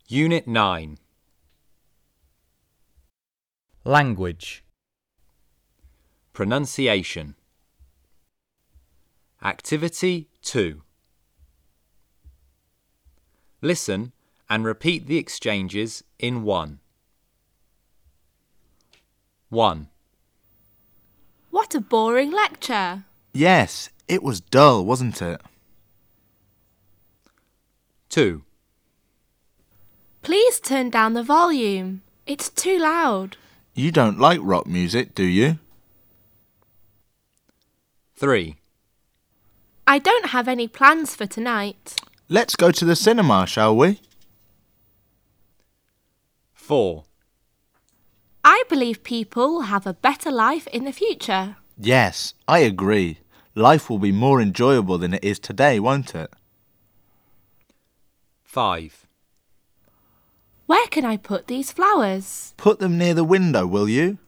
Unit 9. Language. Pronunciation. Activity 2. Listen and repeat the exchanges in 1. 1. What a boring lecture. Yes, it was dull, wasn't it? 2. Please turn down the volume. It's too loud. You don't like rock music, do you? 3. I don't have any plans for tonight. Let's go to the cinema, shall we? 4. I believe people will have a better life in the future. Yes, I agree. Life will be more enjoyable than it is today, won't it? 5. Where can I put these flowers? Put them near the window, will you?